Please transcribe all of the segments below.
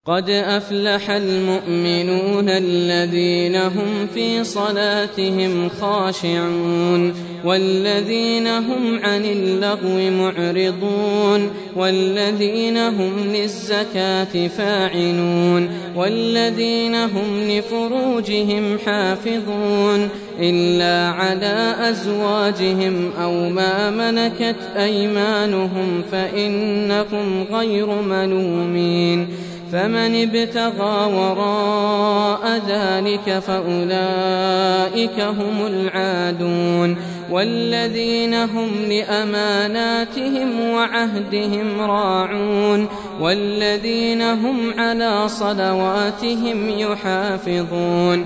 قد أفلح المؤمنون الذين هم في صلاتهم خاشعون والذين هم عن اللغو معرضون والذين هم للزكاة فاعلون والذين هم لفروجهم حافظون إلا على أزواجهم أو ما ملكت أيمانهم فإنهم غير ملومين فمن ابتغى وراء ذلك فأولئك هم العادون والذين هم لأماناتهم وعهدهم راعون والذين هم على صلواتهم يحافظون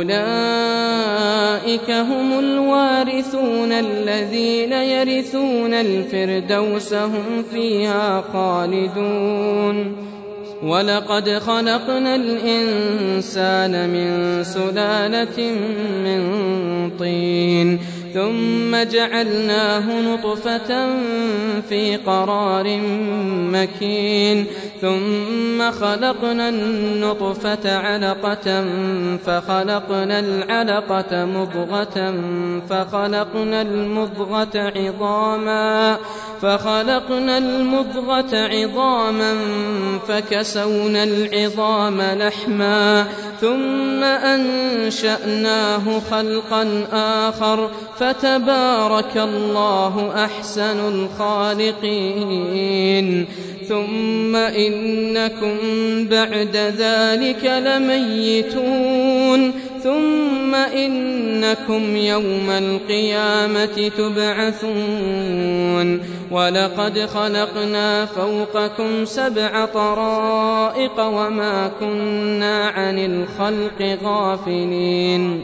أولئك هم الوارثون الذين يرثون الفردوس هم فيها خالدون ولقد خلقنا الإنسان من سلالة من طين ثم جعلناه نطفة في قرار مكين ثم خلقنا النطفة علقة فخلقنا العلقة مضغة فخلقنا المضغة عظاما فكسونا العظام لحما ثم أنشأناه خلقا آخر فتبارك الله أحسن الخالقين ثم إنكم بعد ذلك لميتون ثم إنكم يوم القيامة تبعثون ولقد خلقنا فوقكم 7 طرائق وما كنا عن الخلق غافلين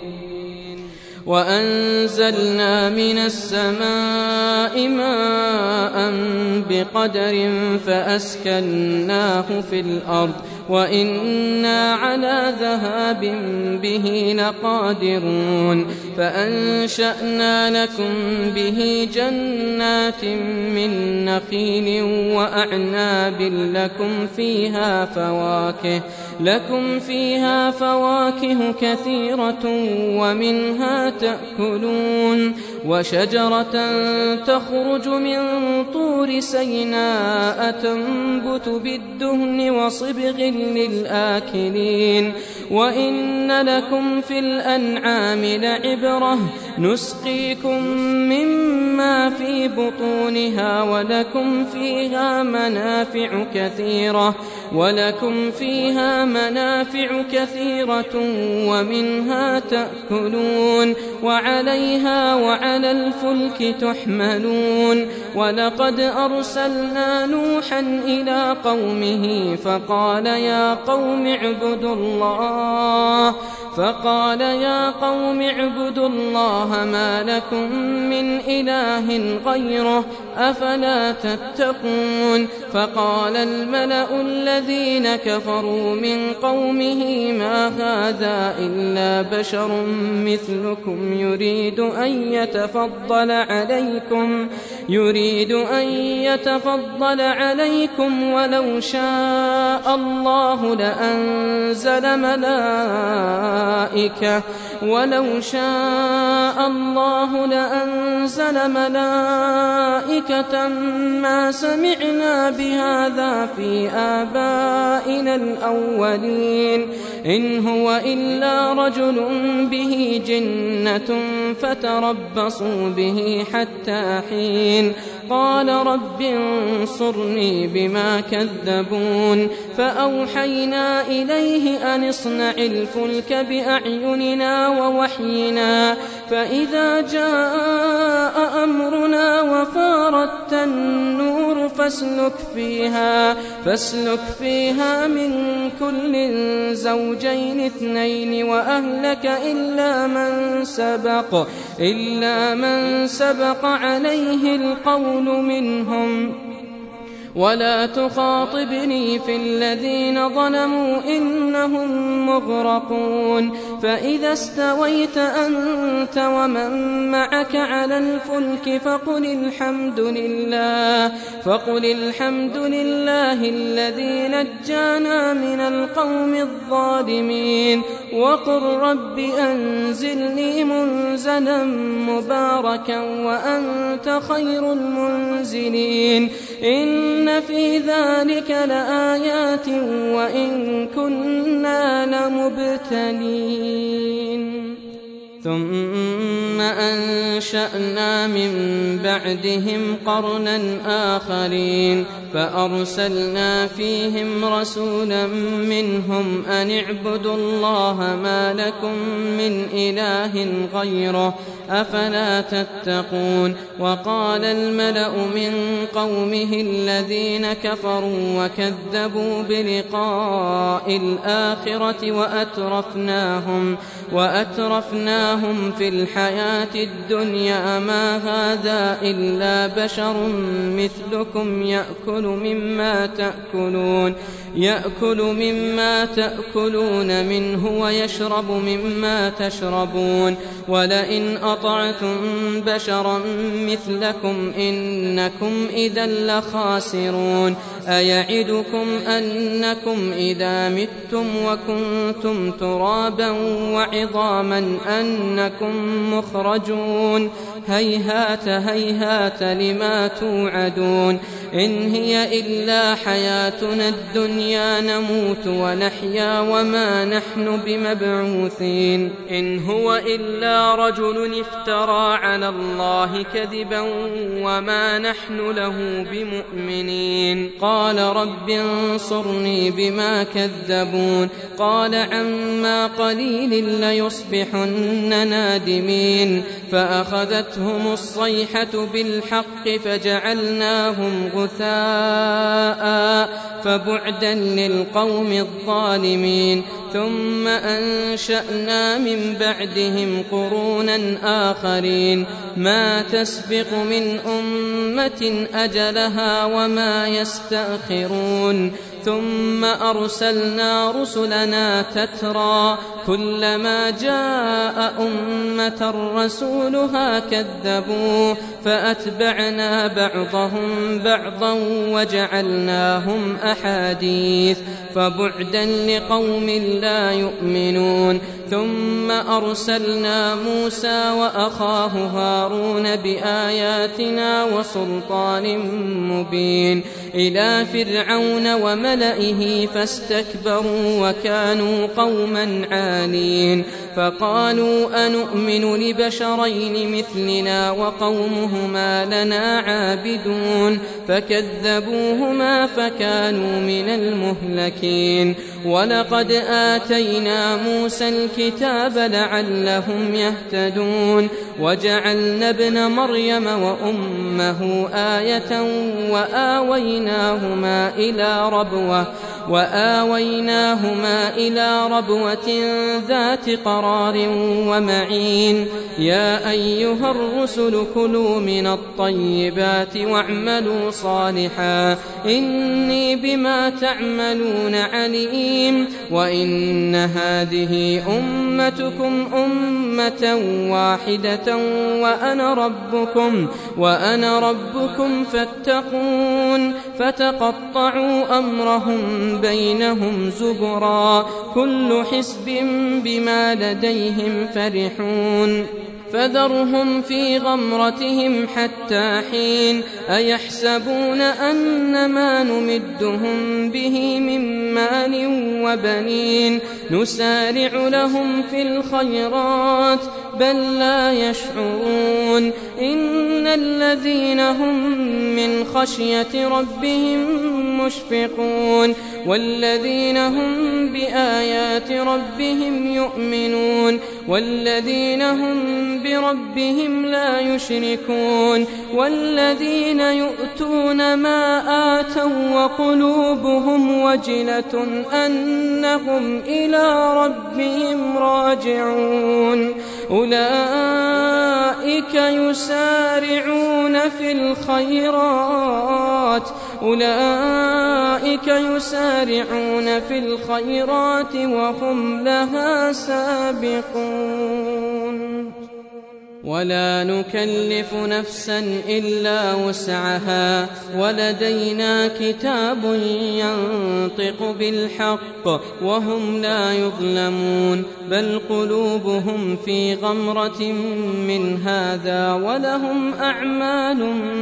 وأنزلنا من السماء ماء بقدر فأسكناه في الأرض وإنا على ذهاب به لقادرون فأنشأنا لكم به جنات من نخيل وأعناب لكم فيها فواكه كثيرة ومنها تأكلون وشجرة تخرج من طور سيناء تنبت بالدهن وصبغ للآكلين وإن لكم في الأنعام لعبرة نسقيكم مما في بطونها ولكم فيها منافع كثيرة ومنها تأكلون وعليها وعلى الفلك تحملون ولقد أرسلنا نوحا إلى قومه فقال يا قوم اعبدوا الله ما لكم من إله غيره أفلا تتقون فقال الملأ الذين كفروا من قومه ما هذا إلا بشر مثلكم يريد أن يتفضل عليكم ولو شاء الله لأنزل ملائكة ما سمعنا بهذا في آبائنا الأولين إن هو إلا رجل به جنة فتربصوا به حتى حين قال رب انصرني بما كذبون فأوحينا إليه أن اصنع الفلك بأعيننا ووحينا فإذا جاء أمرنا وفارت النور فاسلك فيها من كل زوجين 2 وأهلك إلا من سبق عليه القول منهم ولا تخاطبني في الذين ظلموا إنهم مغرقون فإذا استويت أنت ومن معك على الفلك فقل الحمد لله الذي نجانا من القوم الظالمين وقل رب أنزلني منزلا مباركا وأنت خير المنزلين إن في ذلك لآيات وإن كنا لمبتلين ثم أنشأنا من بعدهم قرنا آخرين فأرسلنا فيهم رسولا منهم أن اعبدوا الله ما لكم من إله غيره أفلا تتقون وقال الملأ من قومه الذين كفروا وكذبوا بلقاء الآخرة وأترفناهم في الحياة الدنيا ما هذا إلا بشر مثلكم يأكل مما تأكلون منه ويشرب مما تشربون ولئن أطعتم بشرا مثلكم إنكم إذا لخاسرون أيعدكم أنكم إذا متم وكنتم ترابا وعظاما أنكم مخرجون هيهات هيهات لما توعدون إن هي إلا حياتنا الدنيا نموت ونحيا وما نحن بمبعوثين إن هو إلا رجل افترى على الله كذبا وما نحن له بمؤمنين قال رب انصرني بما كذبون قال عما قليل ليصبحن نادمين فأخذتهم الصيحة بالحق فجعلناهم غثاء فبعدا للقوم الظالمين ثم أنشأنا من بعدهم قرونا آخرين ما تسبق من أمة أجلها وما يستأخرون ثم أرسلنا رسلنا تترى كلما جاء أمة رسولها كذبوا فأتبعنا بعضهم بعضا وجعلناهم أحاديث فبعدا لقوم لا يؤمنون ثم أرسلنا موسى وأخاه هارون بآياتنا وسلطان مبين إلى فرعون وملئه فاستكبروا وكانوا قوما عالين فقالوا أنؤمن لبشرين مثلنا وقومهما لنا عابدون فكذبوهما فكانوا من المهلكين ولقد آتينا موسى الكتاب لعلهم يهتدون وجعلنا ابن مريم وأمه آية وآويناهما إلى ربوة ذات قرار ومعين يا أيها الرسل كلوا من الطيبات واعملوا صالحا إني بما تعملون عليم وإن هذه أمتكم أمة واحدة وأنا ربكم فاتقون فتقطعوا أمرهم بينهم زبرا كل حزب بما لديهم فرحون فذرهم في غمرتهم حتى حين أيحسبون أن ما نمدهم به من مال وبنين نسارع لهم في الخيرات بل لا يشعرون إن الذين هم من خشية ربهم مشفقون والذين هم بآيات ربهم يؤمنون والذين هم بربهم لا يشركون والذين يؤتون ما آتوا وقلوبهم وجلة أنهم إلى ربهم راجعون أولئك يسارعون في الخيرات أولئك يسارعون في الخيرات وهم لها سابقون ولا نكلف نفسا إلا وسعها ولدينا كتاب ينطق بالحق وهم لا يظلمون بل قلوبهم في غمرة من هذا ولهم أعمال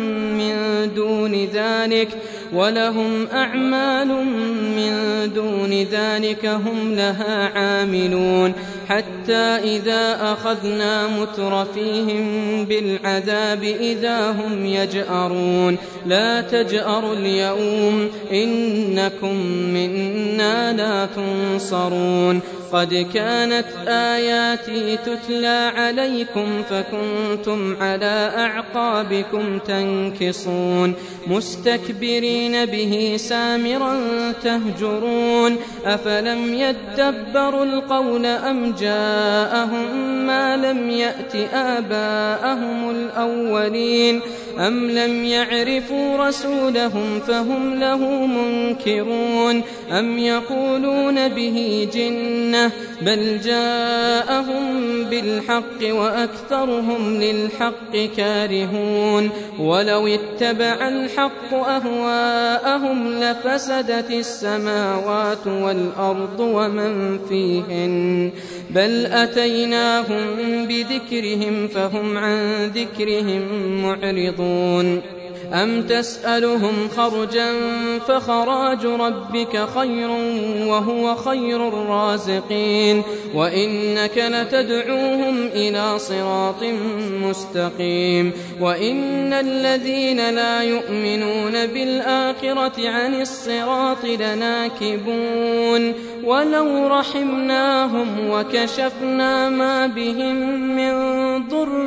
من دون ذلك هم لها عاملون حتى إذا أخذنا مترفيهم بالعذاب إذا هم يجأرون لا تجأروا اليوم إنكم منا لا تنصرون قد كانت آياتي تتلى عليكم فكنتم على أعقابكم تنكصون مستكبرين به سامرا تهجرون أفلم يدبروا القول أم جاءهم ما لم يأت آباءهم الأولين أم لم يعرفوا رسولهم فهم له منكرون أم يقولون به جنة بل جاءهم بالحق وأكثرهم للحق كارهون ولو اتبع الحق أهواءهم لفسدت السماوات والأرض ومن فيهن بل أتيناهم بذكرهم فهم عن ذكرهم معرضون أم تسألهم خرجا فخراج ربك خير وهو خير الرازقين وإنك لتدعوهم إلى صراط مستقيم وإن الذين لا يؤمنون بالآخرة عن الصراط لناكبون ولو رحمناهم وكشفنا ما بهم من ضر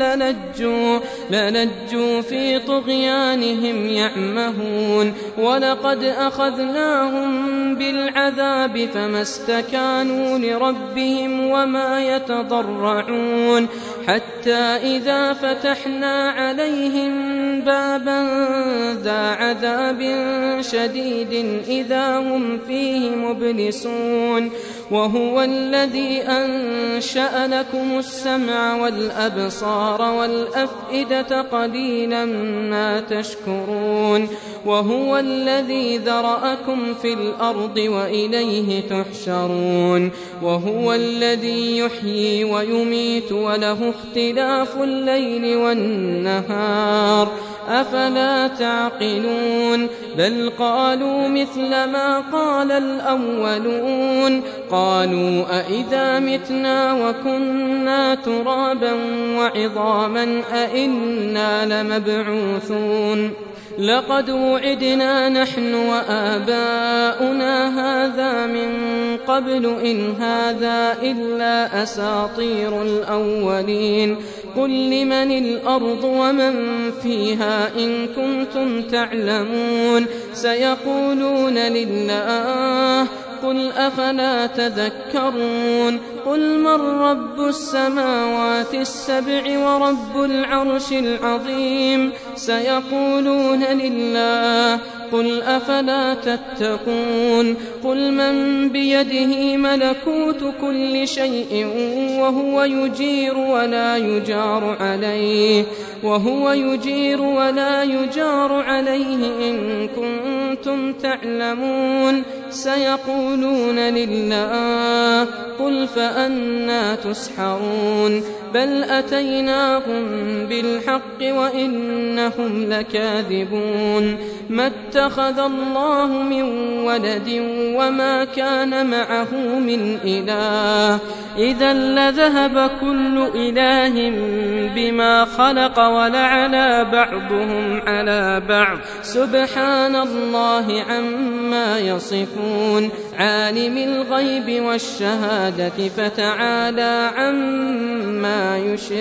للجوا في طغيانهم يعمهون ولقد أخذناهم بالعذاب فما استكانوا لربهم وما يتضرعون حتى إذا فتحنا عليهم بابا ذا عذاب شديد إذا هم فيه مبلسون وهو الذي أنشأ لكم السمع والأبصار والأفئدة قليلا ما تشكرون وهو الذي ذرأكم في الأرض وإليه تحشرون وهو الذي يحيي ويميت وله اختلاف الليل والنهار أفلا تعقلون بل قالوا مثل ما قال الأولون قالوا أئذا متنا وكنا ترابا وعظاما أئنا لمبعوثون لقد وعدنا نحن وآباؤنا هذا من قبل إن هذا إلا أساطير الأولين قل لمن الأرض ومن فيها إن كنتم تعلمون سيقولون لله قل أفلا تذكرون قل من رب السماوات السبع ورب العرش العظيم سيقولون لله قل أفلا تتقون قل من بيده ملكوت كل شيء وهو يجير ولا يجار عليه إن كنتم تعلمون سيقولون لله قل فأنى تسحرون بل أتيناهم بالحق وإنهم لكاذبون ما اتخذ الله من ولد وما كان معه من إله إذا لذهب كل إله بما خلق ولعلى بعضهم على بعض سبحان الله عما يصفون عالم الغيب والشهادة فتعالى عما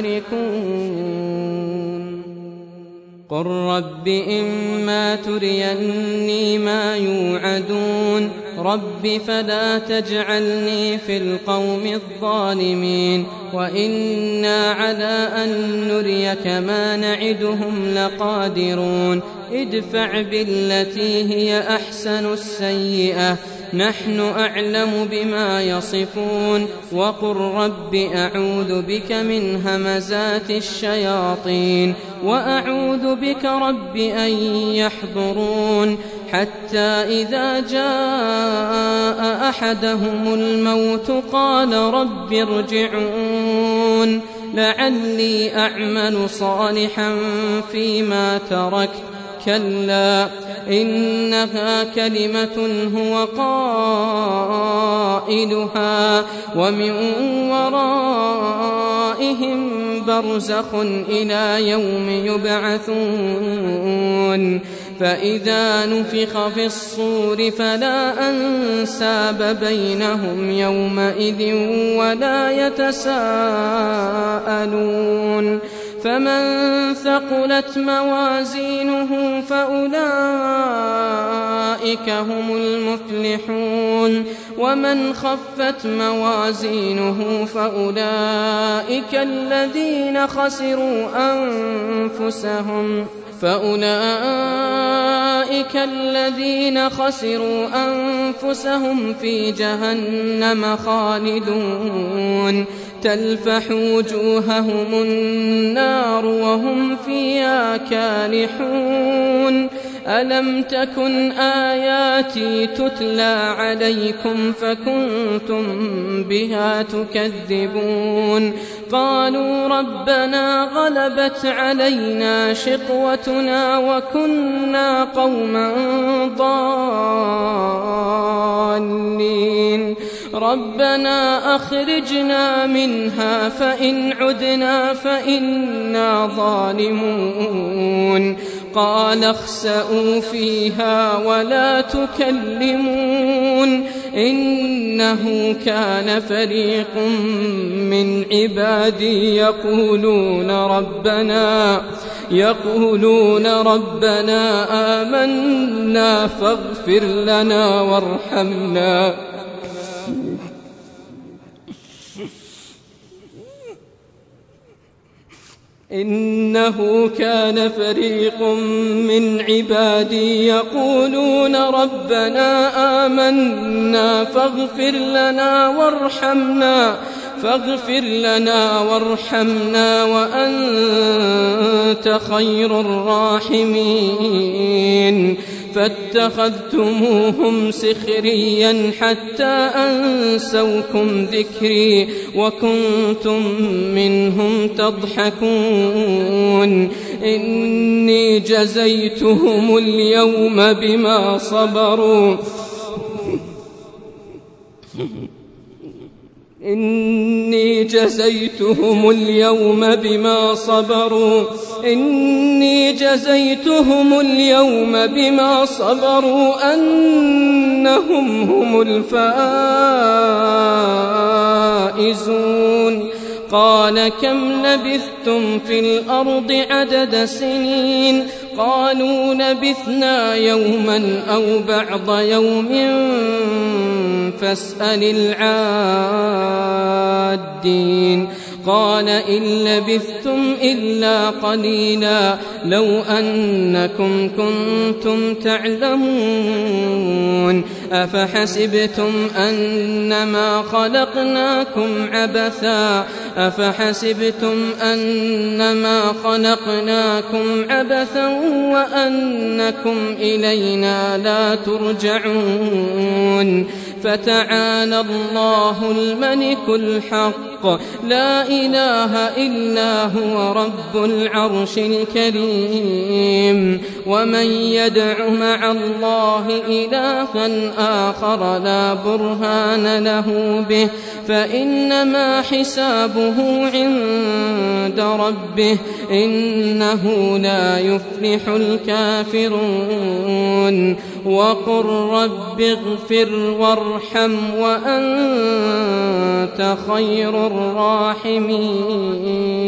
يشركون قل رب إما تريني ما يوعدون رب فلا تجعلني في القوم الظالمين وإنا على أن نريك ما نعدهم لقادرون ادفع بالتي هي أحسن السيئة نحن أعلم بما يصفون وقل رب أعوذ بك من همزات الشياطين وأعوذ بك رب أن يحضرون حتى إذا جاء أحدهم الموت قال رب ارجعون لعلي أعمل صالحا فيما تركت كلا إنها كلمة هو قائلها ومن ورائهم برزخ إلى يوم يبعثون فإذا نفخ في الصور فلا أنساب بينهم يومئذ ولا يتساءلون فمن ثقلت موازينه فأولئك هم المفلحون ومن خفت موازينه فأولئك الذين خسروا أنفسهم في جهنم خالدون تلفح وجوههم النار وهم فيها كالحون ألم تكن آياتي تتلى عليكم فكنتم بها تكذبون قالوا ربنا غلبت علينا شقوتنا وكنا قوما ضالين ربنا أخرجنا منها فإن عدنا فإنا ظالمون قال اخسئوا فيها ولا تكلمون إنه كان فريق من عبادي يقولون ربنا آمنا فاغفر لنا وارحمنا إنه كان فريق من عبادي يقولون ربنا آمنا فاغفر لنا وارحمنا وأنت خير الراحمين فاتخذتموهم سخريا حتى أنسوكم ذكري وكنتم منهم تضحكون إني جزيتهم اليوم بما صبروا إني جزيتهم اليوم بما صبروا أنهم هم الفائزون قال كم لبثتم في الأرض عدد سنين قالوا لبثنا يوما أو بعض يوم فاسأل العادين قال إن لبثتم إلا قليلا لو أنكم كنتم تعلمون أفحسبتم أنما خلقناكم عبثا وأنكم إلينا لا ترجعون فتعالى الله الملك الحق لا إله إلا هو رب العرش الكريم ومن يدع مع الله إلها آخر لا برهان له به فإنما حسابه عند ربه إنه لا يفلح الكافرون وقل رب اغفر وارحم وأنت خير الراحمين